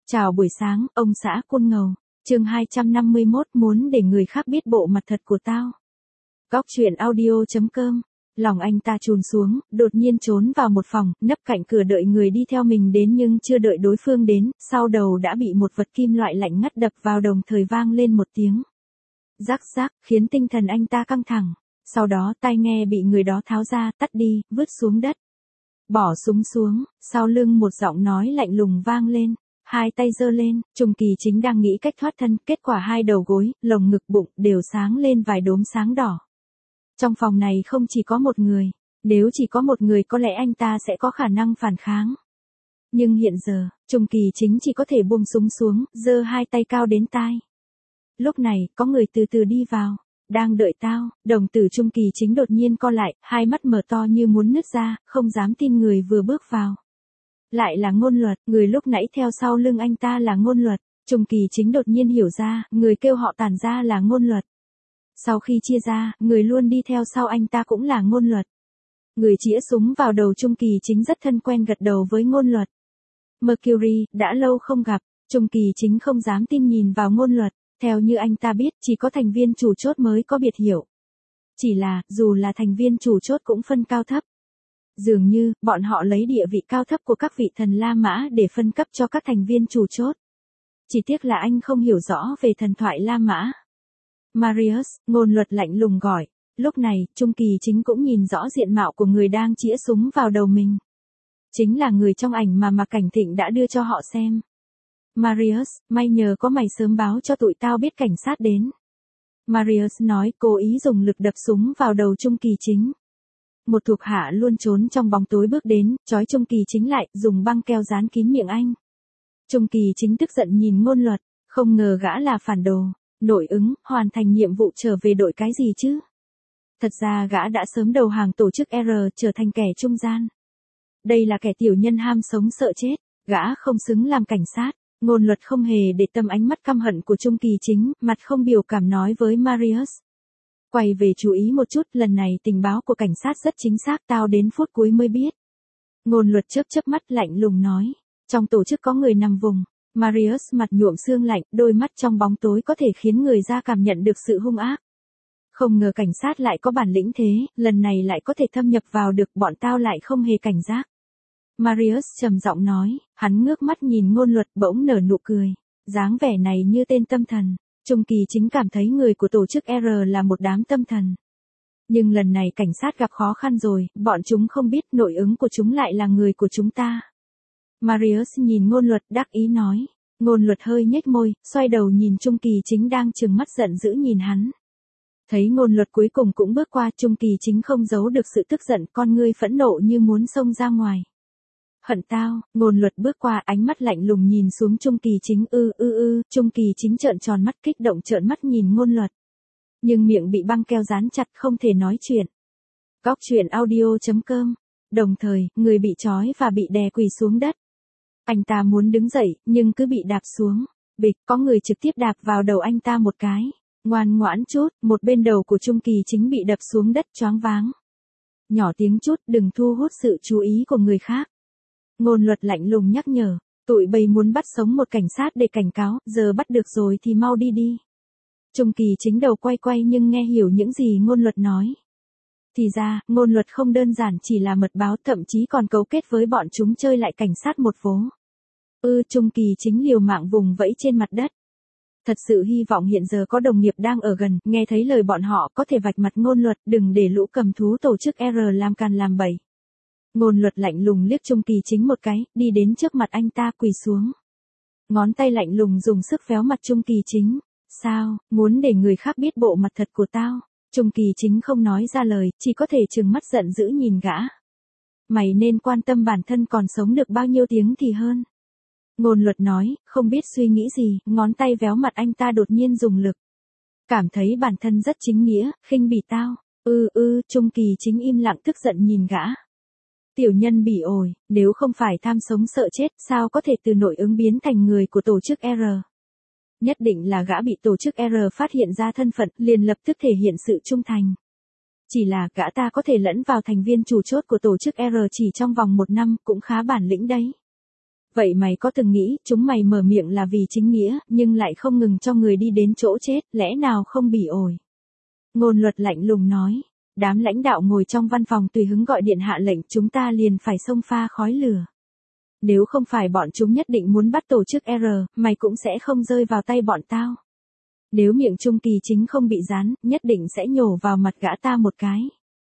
Chào buổi sáng, ông xã Côn Ngầu. Chương 251 muốn để người khác biết bộ mặt thật của tao. Góc truyện audio.com. Lòng anh ta trùn xuống, đột nhiên trốn vào một phòng, nấp cạnh cửa đợi người đi theo mình đến nhưng chưa đợi đối phương đến, sau đầu đã bị một vật kim loại lạnh ngắt đập vào đồng thời vang lên một tiếng. Rắc rắc, khiến tinh thần anh ta căng thẳng. Sau đó tai nghe bị người đó tháo ra, tắt đi, vứt xuống đất. Bỏ súng xuống, sau lưng một giọng nói lạnh lùng vang lên. Hai tay giơ lên, Trung Kỳ Chính đang nghĩ cách thoát thân, kết quả hai đầu gối, lồng ngực bụng đều sáng lên vài đốm sáng đỏ. Trong phòng này không chỉ có một người, nếu chỉ có một người có lẽ anh ta sẽ có khả năng phản kháng. Nhưng hiện giờ, Trung Kỳ Chính chỉ có thể buông súng xuống, giơ hai tay cao đến tai. Lúc này, có người từ từ đi vào. Đang đợi tao, đồng tử Trung Kỳ Chính đột nhiên co lại, hai mắt mở to như muốn nứt ra, không dám tin người vừa bước vào. Lại là Ngôn Luật, người lúc nãy theo sau lưng anh ta là Ngôn Luật. Trung Kỳ Chính đột nhiên hiểu ra, người kêu họ tản ra là Ngôn Luật. Sau khi chia ra, người luôn đi theo sau anh ta cũng là Ngôn Luật. Người chĩa súng vào đầu Trung Kỳ Chính rất thân quen gật đầu với Ngôn Luật. Mercury, đã lâu không gặp, Trung Kỳ Chính không dám tin nhìn vào Ngôn Luật. Theo như anh ta biết, chỉ có thành viên chủ chốt mới có biệt hiệu. Chỉ là, dù là thành viên chủ chốt cũng phân cao thấp. Dường như, bọn họ lấy địa vị cao thấp của các vị thần La Mã để phân cấp cho các thành viên chủ chốt. Chỉ tiếc là anh không hiểu rõ về thần thoại La Mã. Marius, Ngôn Luật lạnh lùng gọi. Lúc này, Trung Kỳ Chính cũng nhìn rõ diện mạo của người đang chĩa súng vào đầu mình. Chính là người trong ảnh mà Mạc Cảnh Thịnh đã đưa cho họ xem. Marius, may nhờ có mày sớm báo cho tụi tao biết cảnh sát đến. Marius nói, cố ý dùng lực đập súng vào đầu Trung Kỳ Chính. Một thuộc hạ luôn trốn trong bóng tối bước đến, trói Trung Kỳ Chính lại, dùng băng keo dán kín miệng anh. Trung Kỳ Chính tức giận nhìn Ngôn Luật, không ngờ gã là phản đồ, nội ứng, hoàn thành nhiệm vụ trở về đội cái gì chứ? Thật ra gã đã sớm đầu hàng tổ chức R, trở thành kẻ trung gian. Đây là kẻ tiểu nhân ham sống sợ chết, gã không xứng làm cảnh sát. Ngôn Luật không hề để tâm ánh mắt căm hận của Trung Kỳ Chính, mặt không biểu cảm nói với Marius. Quay về chú ý một chút, lần này tình báo của cảnh sát rất chính xác, tao đến phút cuối mới biết. Ngôn Luật chớp mắt lạnh lùng nói. Trong tổ chức có người nằm vùng. Marius mặt nhuộm sương lạnh, đôi mắt trong bóng tối có thể khiến người ra cảm nhận được sự hung ác. Không ngờ cảnh sát lại có bản lĩnh thế, lần này lại có thể thâm nhập vào được, bọn tao lại không hề cảnh giác. Marius trầm giọng nói, hắn ngước mắt nhìn Ngôn Luật bỗng nở nụ cười. Dáng vẻ này như tên tâm thần. Trung Kỳ Chính cảm thấy người của tổ chức R là một đám tâm thần. Nhưng lần này cảnh sát gặp khó khăn rồi, bọn chúng không biết nội ứng của chúng lại là người của chúng ta. Marius nhìn Ngôn Luật đắc ý nói. Ngôn Luật hơi nhếch môi, xoay đầu nhìn Trung Kỳ Chính đang trừng mắt giận dữ nhìn hắn. Thấy Ngôn Luật cuối cùng cũng bước qua, Trung Kỳ Chính không giấu được sự tức giận, con ngươi phẫn nộ như muốn xông ra ngoài. Hận tao, Ngôn Luật bước qua, ánh mắt lạnh lùng nhìn xuống Trung Kỳ Chính. Trung Kỳ Chính trợn tròn mắt, kích động trợn mắt nhìn Ngôn Luật. Nhưng miệng bị băng keo dán chặt, không thể nói chuyện. Góc truyện audio.com. Đồng thời, người bị trói và bị đè quỳ xuống đất. Anh ta muốn đứng dậy, nhưng cứ bị đạp xuống. Bịch, có người trực tiếp đạp vào đầu anh ta một cái. Ngoan ngoãn chút, một bên đầu của Trung Kỳ Chính bị đập xuống đất choáng váng. Nhỏ tiếng chút, đừng thu hút sự chú ý của người khác. Ngôn Luật lạnh lùng nhắc nhở, tụi bay muốn bắt sống một cảnh sát để cảnh cáo, giờ bắt được rồi thì mau đi đi. Trung Kỳ Chính đầu quay nhưng nghe hiểu những gì Ngôn Luật nói. Thì ra, Ngôn Luật không đơn giản chỉ là mật báo, thậm chí còn cấu kết với bọn chúng chơi lại cảnh sát một vố. Trung Kỳ Chính liều mạng vùng vẫy trên mặt đất. Thật sự hy vọng hiện giờ có đồng nghiệp đang ở gần, nghe thấy lời bọn họ có thể vạch mặt Ngôn Luật, đừng để lũ cầm thú tổ chức R làm càn làm bậy. Ngôn Luật lạnh lùng liếc Trung Kỳ Chính một cái, đi đến trước mặt anh ta quỳ xuống. Ngón tay lạnh lùng dùng sức véo mặt Trung Kỳ Chính. Sao, muốn để người khác biết bộ mặt thật của tao? Trung Kỳ Chính không nói ra lời, chỉ có thể trừng mắt giận dữ nhìn gã. Mày nên quan tâm bản thân còn sống được bao nhiêu tiếng thì hơn. Ngôn Luật nói, không biết suy nghĩ gì, ngón tay véo mặt anh ta đột nhiên dùng lực. Cảm thấy bản thân rất chính nghĩa, khinh bỉ tao. Trung Kỳ Chính im lặng tức giận nhìn gã. Tiểu nhân bỉ ổi, nếu không phải tham sống sợ chết, sao có thể từ nội ứng biến thành người của tổ chức R? Nhất định là gã bị tổ chức R phát hiện ra thân phận, liền lập tức thể hiện sự trung thành. Chỉ là gã ta có thể lẫn vào thành viên chủ chốt của tổ chức R chỉ trong vòng 1 năm, cũng khá bản lĩnh đấy. Vậy mày có từng nghĩ, chúng mày mở miệng là vì chính nghĩa, nhưng lại không ngừng cho người đi đến chỗ chết, lẽ nào không bỉ ổi? Ngôn Luật lạnh lùng nói. Đám lãnh đạo ngồi trong văn phòng tùy hứng gọi điện hạ lệnh, chúng ta liền phải xông pha khói lửa. Nếu không phải bọn chúng nhất định muốn bắt tổ chức R, mày cũng sẽ không rơi vào tay bọn tao. Nếu miệng Trung Kỳ Chính không bị dán, nhất định sẽ nhổ vào mặt gã ta một cái.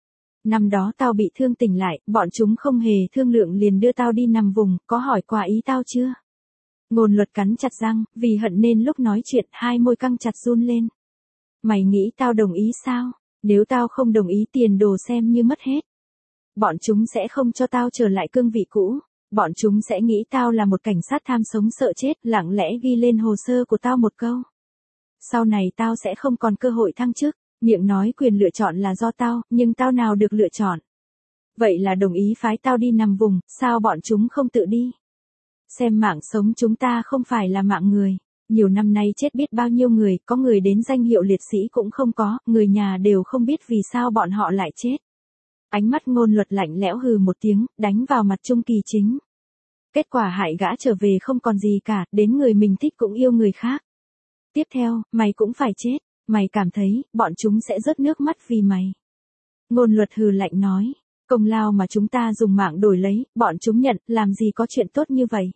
Năm đó tao bị thương tỉnh lại, bọn chúng không hề thương lượng liền đưa tao đi nằm vùng, có hỏi qua ý tao chưa? Ngôn Luật cắn chặt răng, vì hận nên lúc nói chuyện hai môi căng chặt run lên. Mày nghĩ tao đồng ý sao? Nếu tao không đồng ý tiền đồ xem như mất hết. Bọn chúng sẽ không cho tao trở lại cương vị cũ. Bọn chúng sẽ nghĩ tao là một cảnh sát tham sống sợ chết, lặng lẽ ghi lên hồ sơ của tao một câu. Sau này tao sẽ không còn cơ hội thăng chức, miệng nói quyền lựa chọn là do tao, nhưng tao nào được lựa chọn. Vậy là đồng ý phái tao đi nằm vùng, sao bọn chúng không tự đi? Xem mạng sống chúng ta không phải là mạng người. Nhiều năm nay chết biết bao nhiêu người, có người đến danh hiệu liệt sĩ cũng không có, người nhà đều không biết vì sao bọn họ lại chết. Ánh mắt Ngôn Luật lạnh lẽo hừ một tiếng, đánh vào mặt Trung Kỳ Chính. Kết quả hại gã trở về không còn gì cả, đến người mình thích cũng yêu người khác. Tiếp theo, mày cũng phải chết, mày cảm thấy, bọn chúng sẽ rớt nước mắt vì mày. Ngôn Luật hừ lạnh nói, công lao mà chúng ta dùng mạng đổi lấy, bọn chúng nhận, làm gì có chuyện tốt như vậy.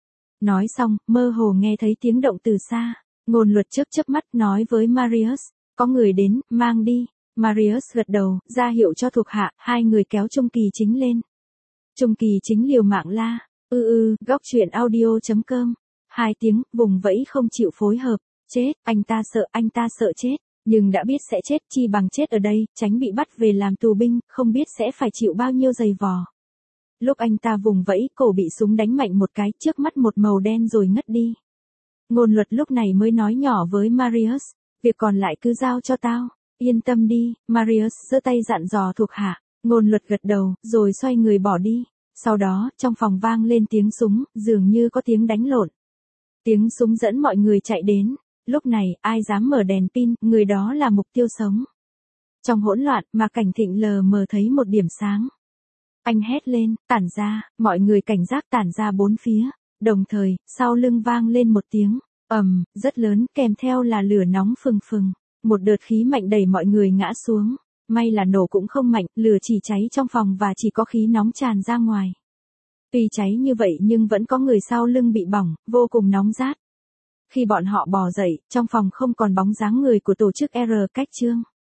Nói xong, mơ hồ nghe thấy tiếng động từ xa. Ngôn Luật chớp mắt nói với Marius, có người đến, mang đi. Marius gật đầu, ra hiệu cho thuộc hạ, hai người kéo Trung Kỳ Chính lên. Trung Kỳ Chính liều mạng la, góc truyện audio.com. 2 tiếng, vùng vẫy không chịu phối hợp, chết, anh ta sợ chết, nhưng đã biết sẽ chết chi bằng chết ở đây, tránh bị bắt về làm tù binh, không biết sẽ phải chịu bao nhiêu giày vò. Lúc anh ta vùng vẫy, cổ bị súng đánh mạnh một cái, trước mắt một màu đen rồi ngất đi. Ngôn Luật lúc này mới nói nhỏ với Marius, việc còn lại cứ giao cho tao, yên tâm đi. Marius giơ tay dặn dò thuộc hạ. Ngôn Luật gật đầu, rồi xoay người bỏ đi. Sau đó, trong phòng vang lên tiếng súng, dường như có tiếng đánh lộn. Tiếng súng dẫn mọi người chạy đến. Lúc này, ai dám mở đèn pin, người đó là mục tiêu sống. Trong hỗn loạn, mà Cảnh Thịnh lờ mờ thấy một điểm sáng. Anh hét lên, tản ra, mọi người cảnh giác tản ra bốn phía. Đồng thời, sau lưng vang lên một tiếng, rất lớn, kèm theo là lửa nóng phừng phừng. Một đợt khí mạnh đẩy mọi người ngã xuống. May là nổ cũng không mạnh, lửa chỉ cháy trong phòng và chỉ có khí nóng tràn ra ngoài. Tuy cháy như vậy nhưng vẫn có người sau lưng bị bỏng, vô cùng nóng rát. Khi bọn họ bò dậy, trong phòng không còn bóng dáng người của tổ chức R cách Trương.